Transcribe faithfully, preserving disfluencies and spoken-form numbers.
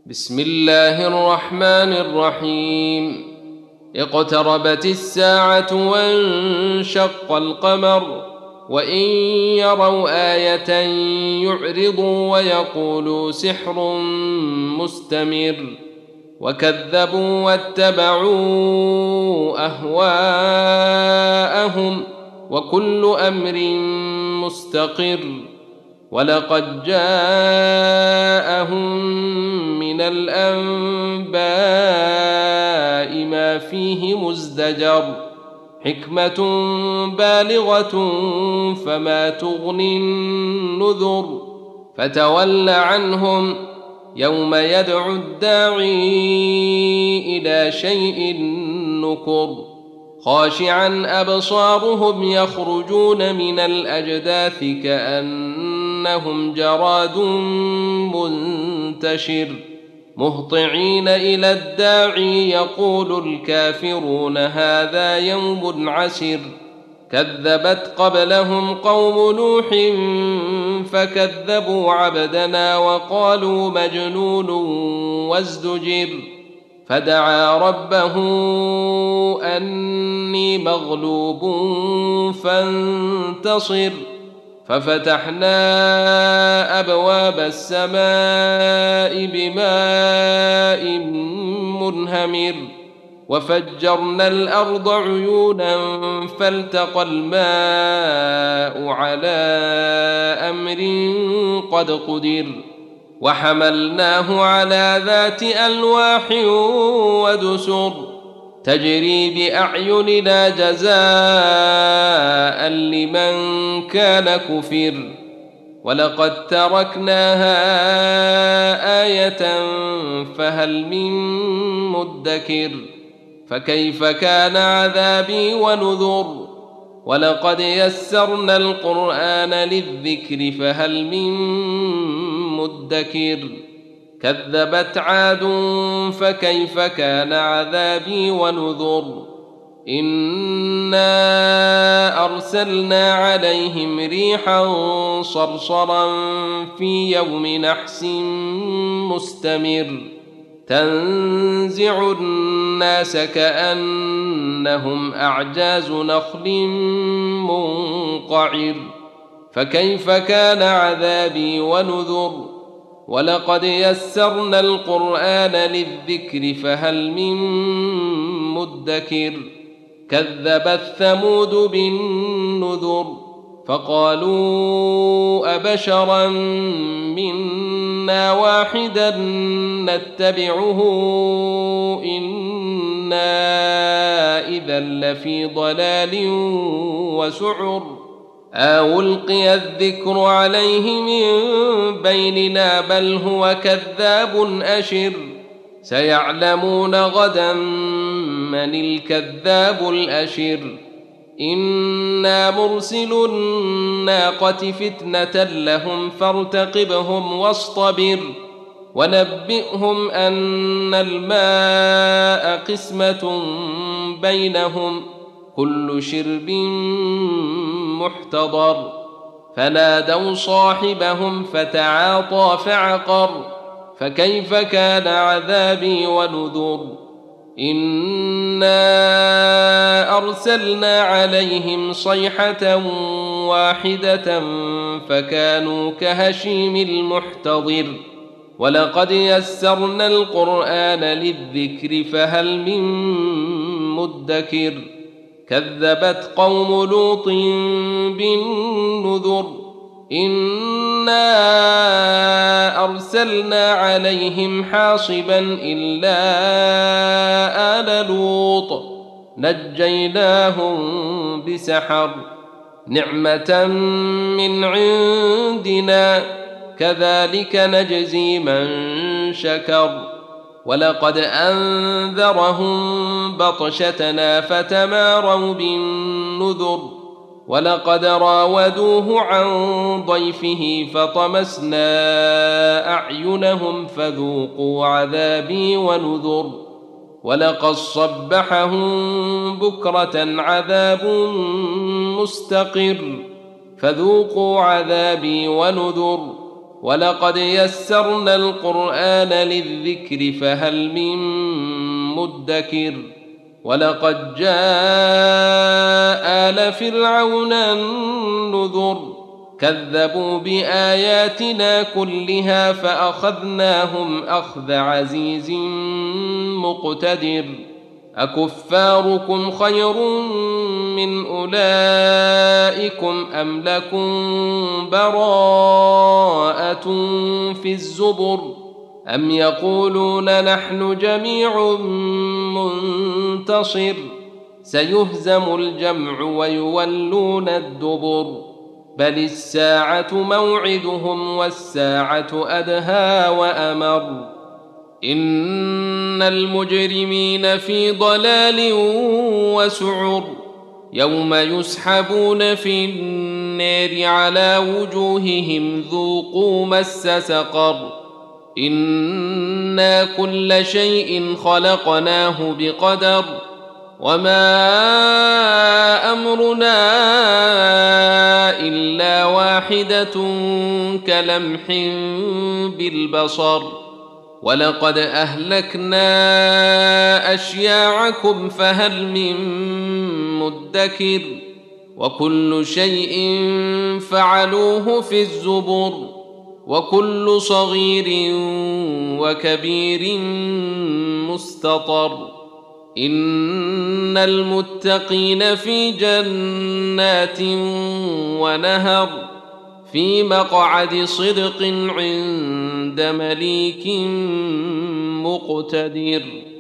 بسم الله الرحمن الرحيم. اقتربت الساعة وانشق القمر وإن يروا آية يعرضوا ويقولوا سحر مستمر وكذبوا واتبعوا أهواءهم وكل أمر مستقر ولقد جاءهم من الأنباء ما فيه مزدجر حكمة بالغة فما تغني النذر فتول عنهم يوم يدعو الداعي إلى شيء نكر خاشعا أبصارهم يخرجون من الأجداث كأنهم جراد منتشر مهطعين إلى الداعي يقول الكافرون هذا يوم عسر كذبت قبلهم قوم نوح فكذبوا عبدنا وقالوا مجنون وازدجر فدعا ربه أني مغلوب فانتصر ففتحنا أبواب السماء بماء منهمر وفجرنا الأرض عيونا فالتقى الماء على أمر قد قدر وحملناه على ذات ألواح ودسر تجري بأعيننا جزاء لمن كان كفر ولقد تركناها آية فهل من مدكر فكيف كان عذابي ونذر ولقد يسرنا القرآن للذكر فهل من مدكر كذبت عاد فكيف كان عذابي ونذر إنا أرسلنا عليهم ريحا صرصرا في يوم نحس مستمر تنزع الناس كأنهم أعجاز نخل منقعر فكيف كان عذابي ونذر ولقد يسرنا القرآن للذكر فهل من مدكر كذبت ثمود بالنذر فقالوا أبشرا منا واحدا نتبعه إنا إذا لفي ضلال وسعر أو ألقي الذكر عليه من بيننا بل هو كذاب أشر سيعلمون غدا من الكذاب الأشر إنا مرسل الناقة فتنة لهم فارتقبهم واصطبر ونبئهم أن الماء قسمة بينهم كل شرب محتضر فنادوا صاحبهم فتعاطى فعقر فكيف كان عذابي ونذر إنا أرسلنا عليهم صيحة واحدة فكانوا كهشيم المحتضر ولقد يسرنا القرآن للذكر فهل من مدكر كذبت قوم لوط بالنذر إنا أرسلنا عليهم حاصبا إلا آل لوط نجيناهم بسحر نعمة من عندنا كذلك نجزي من شكر ولقد أنذرهم بطشتنا فتماروا بالنذر ولقد راودوه عن ضيفه فطمسنا أعينهم فذوقوا عذابي ونذر ولقد صبحهم بكرة عذاب مستقر فذوقوا عذابي ونذر ولقد يسرنا القرآن للذكر فهل من مدكر ولقد جاء آل فرعون النذر كذبوا بآياتنا كلها فأخذناهم أخذ عزيز مقتدر أكفاركم خير من أولئكم أم لكم براءة في الزبر أم يقولون نحن جميع منتصر سيهزم الجمع ويولون الدبر بل الساعة موعدهم والساعة أدهى وأمر إن المجرمين في ضلال وسعر يوم يسحبون في النار على وجوههم ذوقوا مس سقر إنا كل شيء خلقناه بقدر وما أمرنا إلا واحدة كلمح بالبصر ولقد أهلكنا أشياعكم فهل من مدكر وكل شيء فعلوه في الزبر وكل صغير وكبير مستطر إن المتقين في جنات ونهر في مقعد صدق عند مليك مقتدر.